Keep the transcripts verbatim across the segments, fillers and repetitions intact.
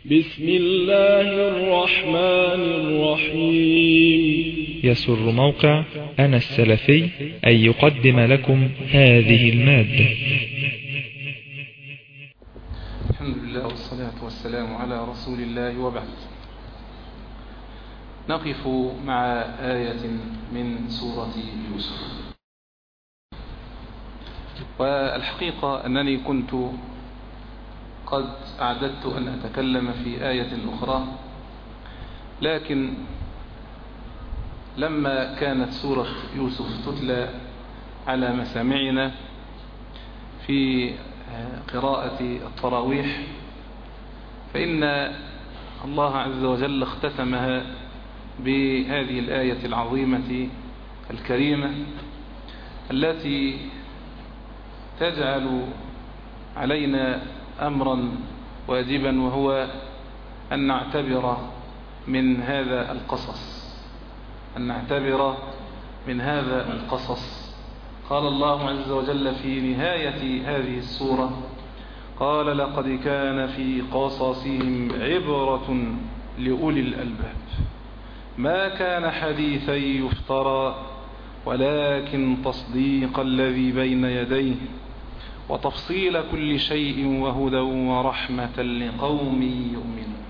بسم الله الرحمن الرحيم. يسر موقع أنا السلفي أن يقدم لكم هذه المادة. الحمد لله والصلاة والسلام على رسول الله وبعد. نقف مع آية من سورة يوسف. والحقيقة أنني كنت قد أعددت أن أتكلم في آية أخرى، لكن لما كانت سورة يوسف تتلى على مسامعنا في قراءة التراويح فإن الله عز وجل اختتمها بهذه الآية العظيمة الكريمة التي تجعل علينا أمرا واجبا، وهو أن نعتبر من هذا القصص أن نعتبر من هذا القصص. قال الله عز وجل في نهاية هذه السورة: قال لقد كان في قصصهم عبرة لأولي الألباب ما كان حديثا يفترى ولكن تصديق الذي بين يديه وتفصيل كل شيء وهدى ورحمة لقوم يؤمنون.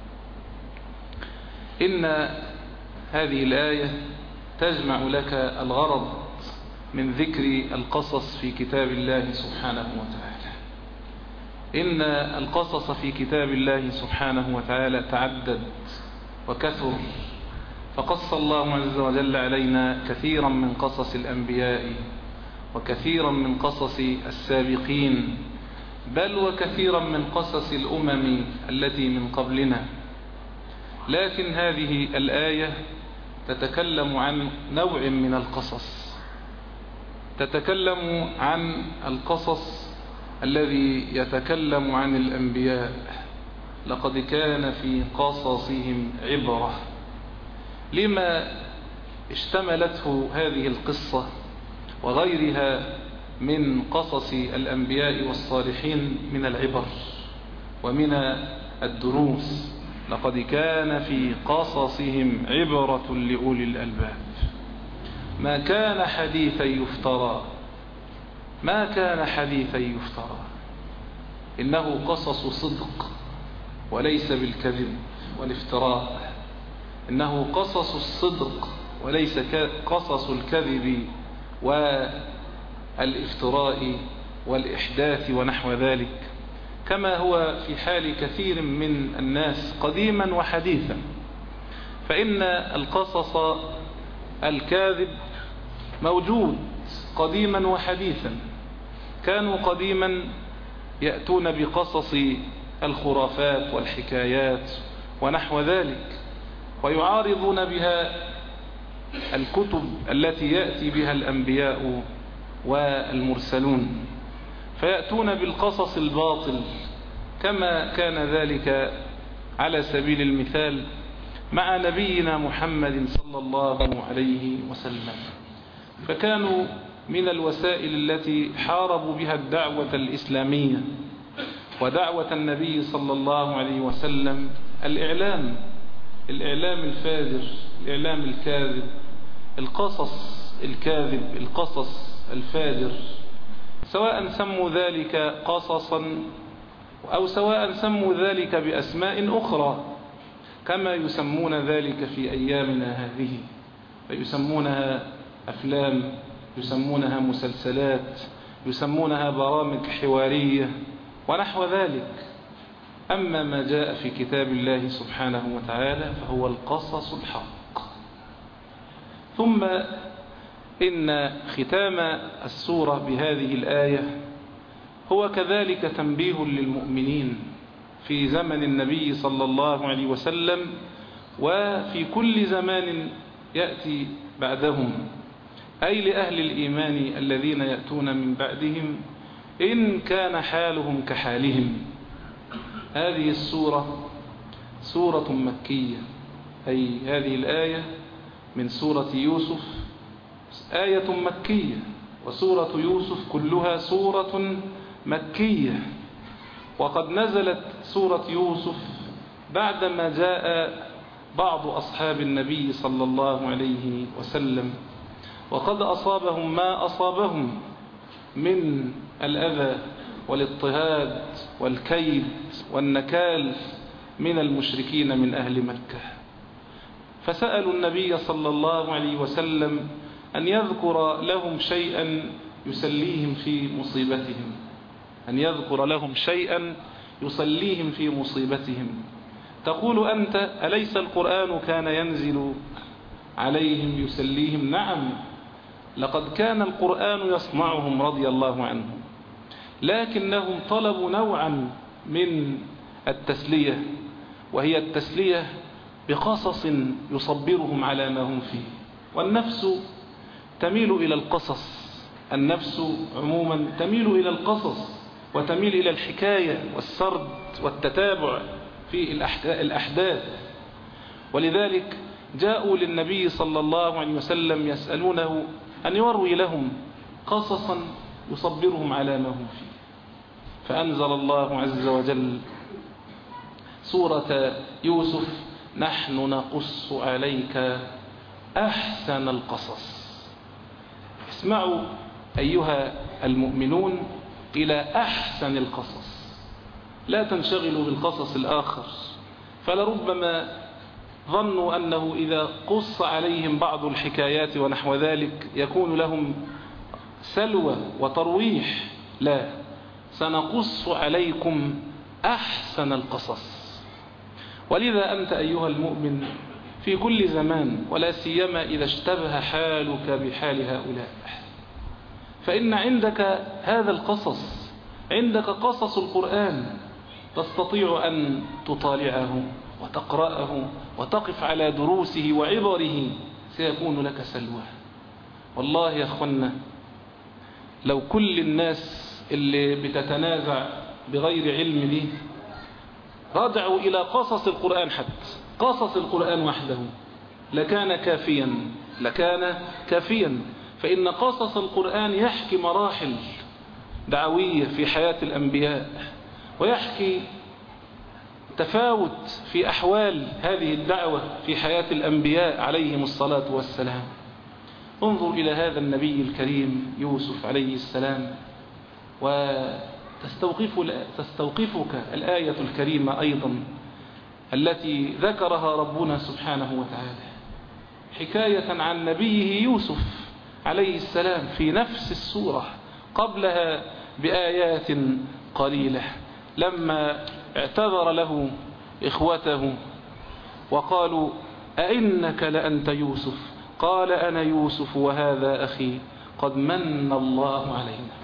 إن هذه الآية تجمع لك الغرض من ذكر القصص في كتاب الله سبحانه وتعالى. إن القصص في كتاب الله سبحانه وتعالى تعدد وكثر، فقص الله عز وجل علينا كثيرا من قصص الأنبياء وكثيرا من قصص السابقين، بل وكثيرا من قصص الأمم التي من قبلنا. لكن هذه الآية تتكلم عن نوع من القصص، تتكلم عن القصص الذي يتكلم عن الأنبياء. لقد كان في قصصهم عبرة. لما اشتملته هذه القصة وغيرها من قصص الأنبياء والصالحين من العبر ومن الدروس؟ لقد كان في قصصهم عبرة لأولي الألباب ما كان حديثا يفترى ما كان حديثا يفترى إنه قصص صدق وليس بالكذب والافتراء. إنه قصص الصدق وليس قصص الكذب والافتراء والإحداث ونحو ذلك، كما هو في حال كثير من الناس قديما وحديثا. فإن القصص الكاذب موجود قديما وحديثا. كانوا قديما يأتون بقصص الخرافات والحكايات ونحو ذلك، ويعارضون بها الكتب التي يأتي بها الأنبياء والمرسلون، فيأتون بالقصص الباطل، كما كان ذلك على سبيل المثال مع نبينا محمد صلى الله عليه وسلم. فكانوا من الوسائل التي حاربوا بها الدعوة الإسلامية ودعوة النبي صلى الله عليه وسلم الإعلام الإعلام الفاجر، الإعلام الكاذب، القصص الكاذب، القصص الفاجر، سواء سموا ذلك قصصا أو سواء سموا ذلك بأسماء أخرى، كما يسمون ذلك في أيامنا هذه، فيسمونها أفلام، يسمونها مسلسلات، يسمونها برامج حوارية ونحو ذلك. أما ما جاء في كتاب الله سبحانه وتعالى فهو القصص الحق. ثم إن ختام السورة بهذه الآية هو كذلك تنبيه للمؤمنين في زمن النبي صلى الله عليه وسلم وفي كل زمان يأتي بعدهم، أي لأهل الإيمان الذين يأتون من بعدهم إن كان حالهم كحالهم. هذه السورة سورة مكية، أي هذه الآية من سورة يوسف آية مكية، وسورة يوسف كلها سورة مكية. وقد نزلت سورة يوسف بعدما جاء بعض أصحاب النبي صلى الله عليه وسلم وقد أصابهم ما أصابهم من الأذى والاضطهاد والكيد والنكال من المشركين من أهل مكة، فسألوا النبي صلى الله عليه وسلم أن يذكر لهم شيئا يسليهم في مصيبتهم، أن يذكر لهم شيئا يسليهم في مصيبتهم. تقول أنت أليس القرآن كان ينزل عليهم يسليهم؟ نعم، لقد كان القرآن يصنعهم رضي الله عنهم، لكنهم طلبوا نوعا من التسلية، وهي التسلية بقصص يصبرهم على ما هم فيه. والنفس تميل إلى القصص، النفس عموما تميل إلى القصص وتميل إلى الحكاية والسرد والتتابع في الأحداث. ولذلك جاءوا للنبي صلى الله عليه وسلم يسألونه أن يروي لهم قصصا يصبرهم على ما هم فيه، فأنزل الله عز وجل سورة يوسف: نحن نقص عليك أحسن القصص. اسمعوا أيها المؤمنون إلى أحسن القصص، لا تنشغلوا بالقصص الآخر، فلربما ظنوا أنه إذا قص عليهم بعض الحكايات ونحو ذلك يكون لهم سلوى وترويح. لا، سنقص عليكم أحسن القصص. ولذا أنت أيها المؤمن في كل زمان، ولا سيما إذا اشتبه حالك بحال هؤلاء، فإن عندك هذا القصص، عندك قصص القرآن، تستطيع أن تطالعه وتقرأه وتقف على دروسه وعبره، سيكون لك سلوى. والله يا أخوانا، لو كل الناس اللي بتتنازع بغير علم دي رجعوا إلى قصص القرآن، حتى قصص القرآن وحده لكان كافيا، لكان كافيا. فإن قصص القرآن يحكي مراحل دعوية في حياة الأنبياء، ويحكي تفاوت في أحوال هذه الدعوة في حياة الأنبياء عليهم الصلاة والسلام. انظر إلى هذا النبي الكريم يوسف عليه السلام، وتستوقف تستوقفك الآية الكريمة أيضا التي ذكرها ربنا سبحانه وتعالى حكاية عن نبيه يوسف عليه السلام في نفس السورة، قبلها بآيات قليلة، لما اعتذر له إخوته وقالوا: أئنك لأنت يوسف؟ قال: أنا يوسف وهذا أخي قد من الله علينا.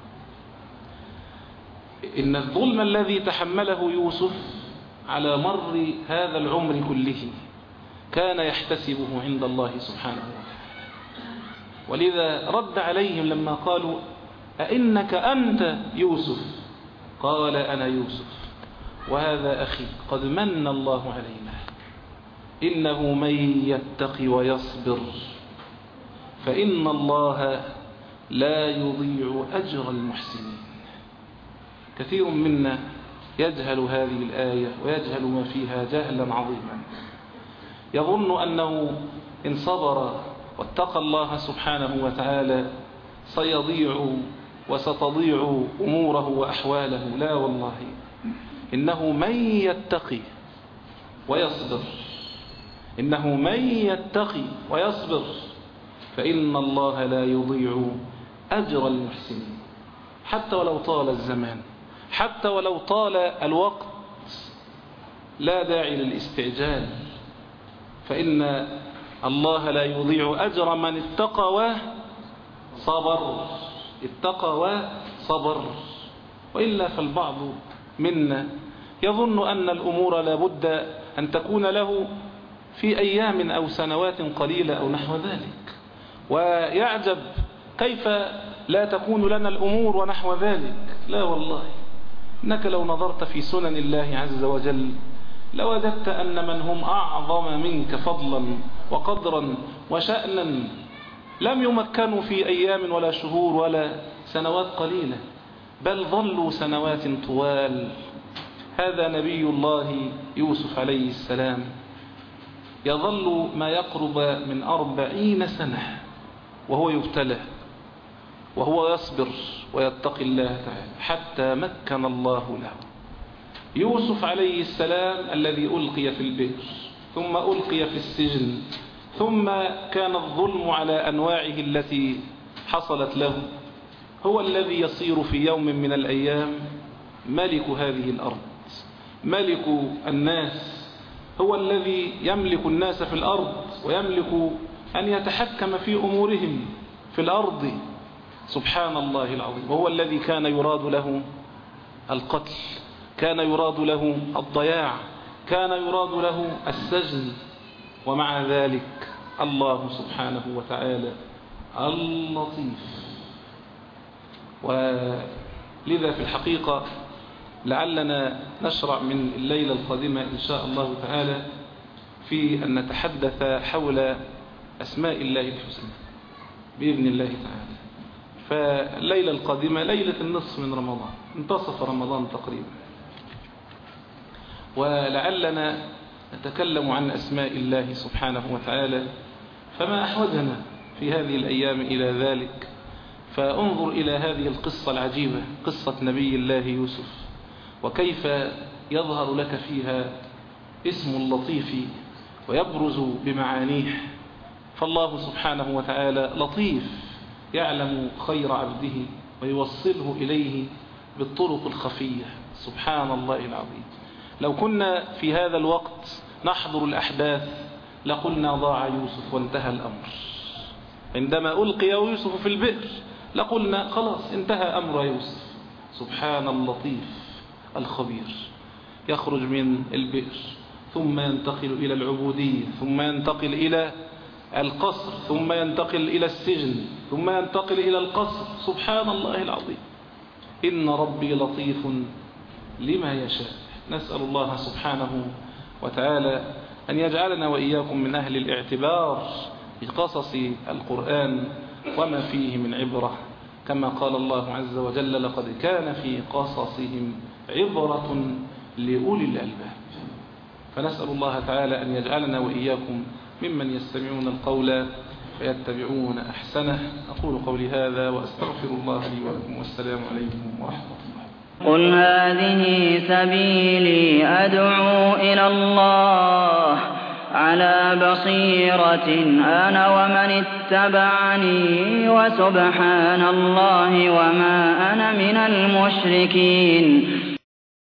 إن الظلم الذي تحمله يوسف على مر هذا العمر كله كان يحتسبه عند الله سبحانه وتعالى، ولذا رد عليهم لما قالوا: أئنك أنت يوسف؟ قال: أنا يوسف وهذا أخي قد من الله علينا، إنه من يتقي ويصبر فإن الله لا يضيع أجر المحسنين. كثير منا يجهل هذه الآية ويجهل ما فيها جهلا عظيما، يظن أنه إن صبر واتقى الله سبحانه وتعالى سيضيع وستضيع أموره وأحواله. لا والله، إنه من يتقي ويصبر، إنه من يتقي ويصبر فإن الله لا يضيع أجر المحسنين. حتى ولو طال الزمان، حتى ولو طال الوقت، لا داعي للاستعجال، فإن الله لا يضيع أجر من اتقى وصبر، اتقى وصبر. وإلا فالبعض منا يظن أن الأمور لابد أن تكون له في أيام أو سنوات قليلة أو نحو ذلك، ويعجب كيف لا تكون لنا الأمور ونحو ذلك. لا والله، إنك لو نظرت في سنن الله عز وجل لوجدت أن من هم أعظم منك فضلا وقدرا وشأنا لم يمكنوا في أيام ولا شهور ولا سنوات قليلة، بل ظلوا سنوات طوال هذا نبي الله يوسف عليه السلام، يظل ما يقرب من أربعين سنة وهو يبتلى وهو يصبر ويتقي الله تعالى حتى مكن الله له. يوسف عليه السلام الذي ألقي في البئر ثم ألقي في السجن ثم كان الظلم على أنواعه التي حصلت له، هو الذي يصير في يوم من الأيام ملك هذه الأرض، ملك الناس، هو الذي يملك الناس في الأرض ويملك أن يتحكم في أمورهم في الأرض سبحان الله العظيم. وهو الذي كان يراد له القتل، كان يراد له الضياع، كان يراد له السجن، ومع ذلك الله سبحانه وتعالى اللطيف. ولذا في الحقيقة لعلنا نشرع من الليلة القادمة إن شاء الله تعالى في أن نتحدث حول أسماء الله الحسنى بإذن الله تعالى. فالليلة القادمة ليلة النصف من رمضان، انتصف رمضان تقريبا، ولعلنا نتكلم عن أسماء الله سبحانه وتعالى، فما أحوجنا في هذه الأيام إلى ذلك. فانظر إلى هذه القصة العجيبة، قصة نبي الله يوسف، وكيف يظهر لك فيها اسم اللطيف ويبرز بمعانيه. فالله سبحانه وتعالى لطيف يعلم خير عبده ويوصله إليه بالطرق الخفية سبحان الله العظيم. لو كنا في هذا الوقت نحضر الأحداث لقلنا ضاع يوسف وانتهى الأمر. عندما ألقي يوسف في البئر لقلنا خلاص انتهى أمر يوسف. سبحان اللطيف الخبير، يخرج من البئر ثم ينتقل إلى العبودية ثم ينتقل إلى القصر ثم ينتقل إلى السجن ثم ينتقل إلى القصر. سبحان الله العظيم. إن ربي لطيف لما يشاء. نسأل الله سبحانه وتعالى أن يجعلنا وإياكم من أهل الاعتبار بقصص القرآن وما فيه من عبرة، كما قال الله عز وجل لقد كان في قصصهم عبرة لأولي الألباب. فنسأل الله تعالى أن يجعلنا وإياكم ممن يستمعون القول فيتبعون أحسنه. أقول قولي هذا وأستغفر الله لي ولكم، والسلام عليكم ورحمة الله. قل هذه سبيلي أدعو إلى الله على بصيرة أنا ومن اتبعني وسبحان الله وما أنا من المشركين.